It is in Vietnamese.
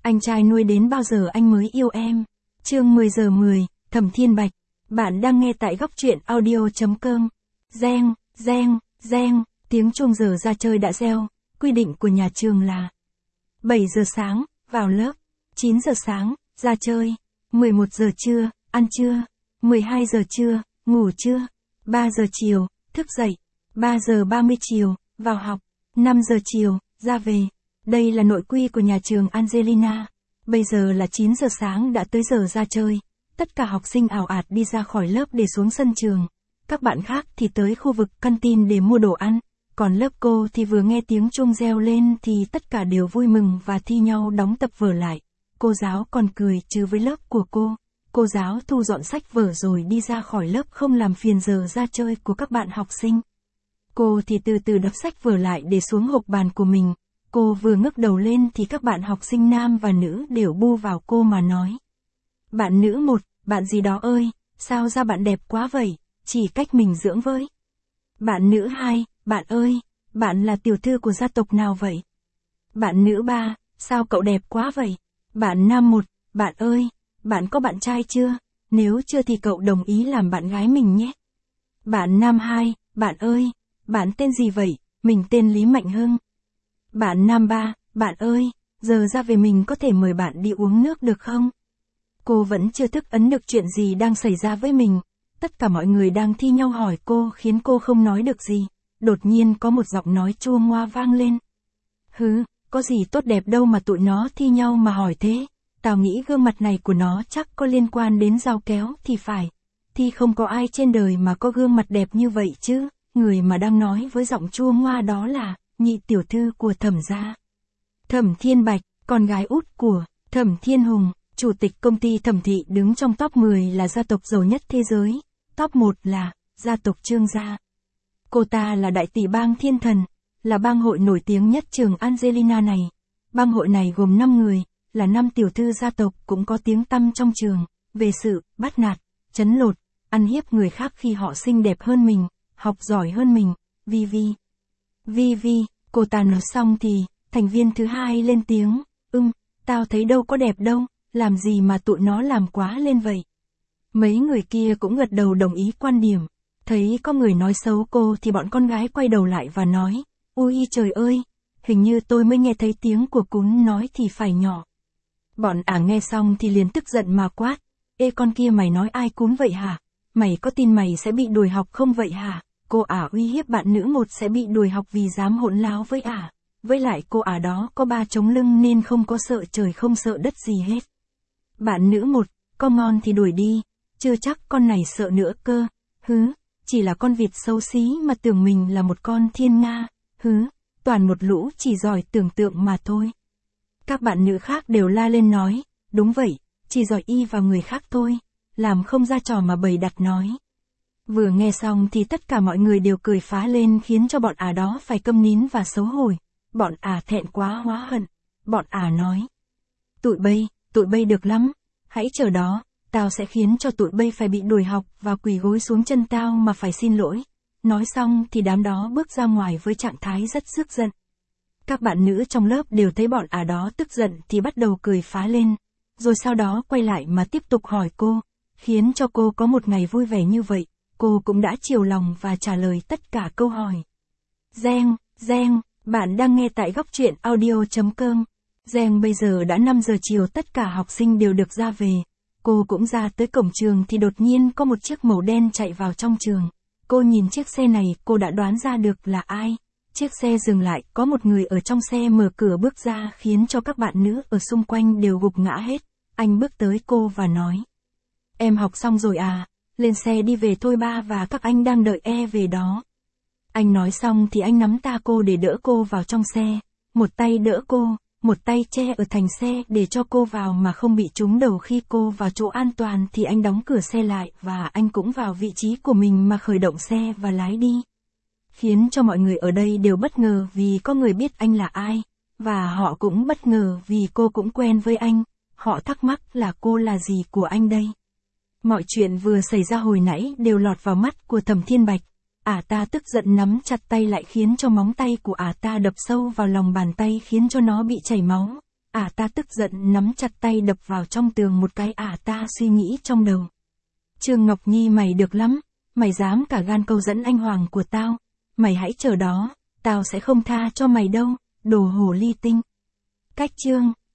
Anh trai nuôi đến bao giờ anh mới yêu em? Chương 10 giờ 10, Thẩm Thiên Bạch. Bạn đang nghe tại góc truyện audio.com. Reng, reng, reng, tiếng chuông giờ ra chơi đã reo. Quy định của nhà trường là 7 giờ sáng, vào lớp. 9 giờ sáng, ra chơi. 11 giờ trưa, ăn trưa. 12 giờ trưa, ngủ trưa. 3 giờ chiều, thức dậy. 3 giờ 30 chiều, vào học. 5 giờ chiều, ra về. Đây là nội quy của nhà trường Angelina. Bây giờ là 9 giờ sáng đã tới giờ ra chơi. Tất cả học sinh ào ạt đi ra khỏi lớp để xuống sân trường. Các bạn khác thì tới khu vực canteen để mua đồ ăn. Còn lớp cô thì vừa nghe tiếng chuông reo lên thì tất cả đều vui mừng và thi nhau đóng tập vở lại. Cô giáo còn cười trừ với lớp của cô. Cô giáo thu dọn sách vở rồi đi ra khỏi lớp không làm phiền giờ ra chơi của các bạn học sinh. Cô thì từ từ đập sách vở lại để xuống hộp bàn của mình. Cô vừa ngước đầu lên thì các bạn học sinh nam và nữ đều bu vào cô mà nói. Bạn nữ một, bạn gì đó ơi, sao da bạn đẹp quá vậy, chỉ cách mình dưỡng với. Bạn nữ hai, bạn ơi, bạn là tiểu thư của gia tộc nào vậy? Bạn nữ ba, sao cậu đẹp quá vậy? Bạn nam một, bạn ơi, bạn có bạn trai chưa? Nếu chưa thì cậu đồng ý làm bạn gái mình nhé. Bạn nam hai, bạn ơi, bạn tên gì vậy? Mình tên Lý Mạnh Hưng. Bạn nam ba, bạn ơi, giờ ra về mình có thể mời bạn đi uống nước được không? Cô vẫn chưa thức ấn được chuyện gì đang xảy ra với mình. Tất cả mọi người đang thi nhau hỏi cô khiến cô không nói được gì. Đột nhiên có một giọng nói chua ngoa vang lên. Hứ, có gì tốt đẹp đâu mà tụi nó thi nhau mà hỏi thế. Tao nghĩ gương mặt này của nó chắc có liên quan đến dao kéo thì phải. Thì không có ai trên đời mà có gương mặt đẹp như vậy chứ. Người mà đang nói với giọng chua ngoa đó là nhị tiểu thư của Thẩm gia. Thẩm Thiên Bạch, con gái út của Thẩm Thiên Hùng, chủ tịch công ty Thẩm thị đứng trong top 10 là gia tộc giàu nhất thế giới. Top 1 là gia tộc Trương gia. Cô ta là đại tỷ bang Thiên Thần, là bang hội nổi tiếng nhất trường Angelina này. Bang hội này gồm 5 người, là 5 tiểu thư gia tộc cũng có tiếng tăm trong trường, về sự bắt nạt, trấn lột, ăn hiếp người khác khi họ xinh đẹp hơn mình, học giỏi hơn mình. Vi, cô ta nói xong thì, thành viên thứ hai lên tiếng, tao thấy đâu có đẹp đâu, làm gì mà tụi nó làm quá lên vậy. Mấy người kia cũng gật đầu đồng ý quan điểm. Thấy có người nói xấu cô thì bọn con gái quay đầu lại và nói, ôi trời ơi, hình như tôi mới nghe thấy tiếng của cún nói thì phải nhỏ. Bọn nghe xong thì liền tức giận mà quát, ê con kia mày nói ai cún vậy hả? Mày có tin mày sẽ bị đuổi học không vậy hả? Cô uy hiếp bạn nữ một sẽ bị đuổi học vì dám hỗn láo với Với lại cô đó có ba chống lưng nên không có sợ trời không sợ đất gì hết. Bạn nữ một, con ngon thì đuổi đi, chưa chắc con này sợ nữa cơ. Chỉ là con vịt xấu xí mà tưởng mình là một con thiên nga. Toàn một lũ chỉ giỏi tưởng tượng mà thôi. Các bạn nữ khác đều la lên nói, đúng vậy, chỉ giỏi y vào người khác thôi, làm không ra trò mà bày đặt nói. Vừa nghe xong thì tất cả mọi người đều cười phá lên khiến cho bọn đó phải câm nín và xấu hổ. Bọn thẹn quá hóa hận. Bọn nói. Tụi bay được lắm. Hãy chờ đó, tao sẽ khiến cho tụi bay phải bị đuổi học và quỳ gối xuống chân tao mà phải xin lỗi. Nói xong thì đám đó bước ra ngoài với trạng thái rất tức giận. Các bạn nữ trong lớp đều thấy bọn đó tức giận thì bắt đầu cười phá lên. Rồi sau đó quay lại mà tiếp tục hỏi cô, khiến cho cô có một ngày vui vẻ như vậy. Cô cũng đã chiều lòng và trả lời tất cả câu hỏi. Reng, bạn đang nghe tại góc truyện audio.com. Reng bây giờ đã 5 giờ chiều tất cả học sinh đều được ra về. Cô cũng ra tới cổng trường thì đột nhiên có một chiếc màu đen chạy vào trong trường. Cô nhìn chiếc xe này cô đã đoán ra được là ai. Chiếc xe dừng lại có một người ở trong xe mở cửa bước ra khiến cho các bạn nữ ở xung quanh đều gục ngã hết. Anh bước tới cô và nói. Em học xong rồi à? Lên xe đi về thôi ba và các anh đang đợi về đó. Anh nói xong thì anh nắm tay cô để đỡ cô vào trong xe. Một tay đỡ cô, một tay che ở thành xe để cho cô vào mà không bị trúng đầu. Khi cô vào chỗ an toàn thì anh đóng cửa xe lại và anh cũng vào vị trí của mình mà khởi động xe và lái đi. Khiến cho mọi người ở đây đều bất ngờ vì có người biết anh là ai. Và họ cũng bất ngờ vì cô cũng quen với anh. Họ thắc mắc là cô là gì của anh đây. Mọi chuyện vừa xảy ra hồi nãy đều lọt vào mắt của Thẩm Thiên Bạch. Ta tức giận nắm chặt tay lại khiến cho móng tay của ta đập sâu vào lòng bàn tay khiến cho nó bị chảy máu. Ta tức giận nắm chặt tay đập vào trong tường một cái. Ta suy nghĩ trong đầu. Trương Ngọc Nhi mày được lắm, mày dám cả gan câu dẫn anh Hoàng của tao. Mày hãy chờ đó, tao sẽ không tha cho mày đâu, đồ hồ ly tinh. Cách chương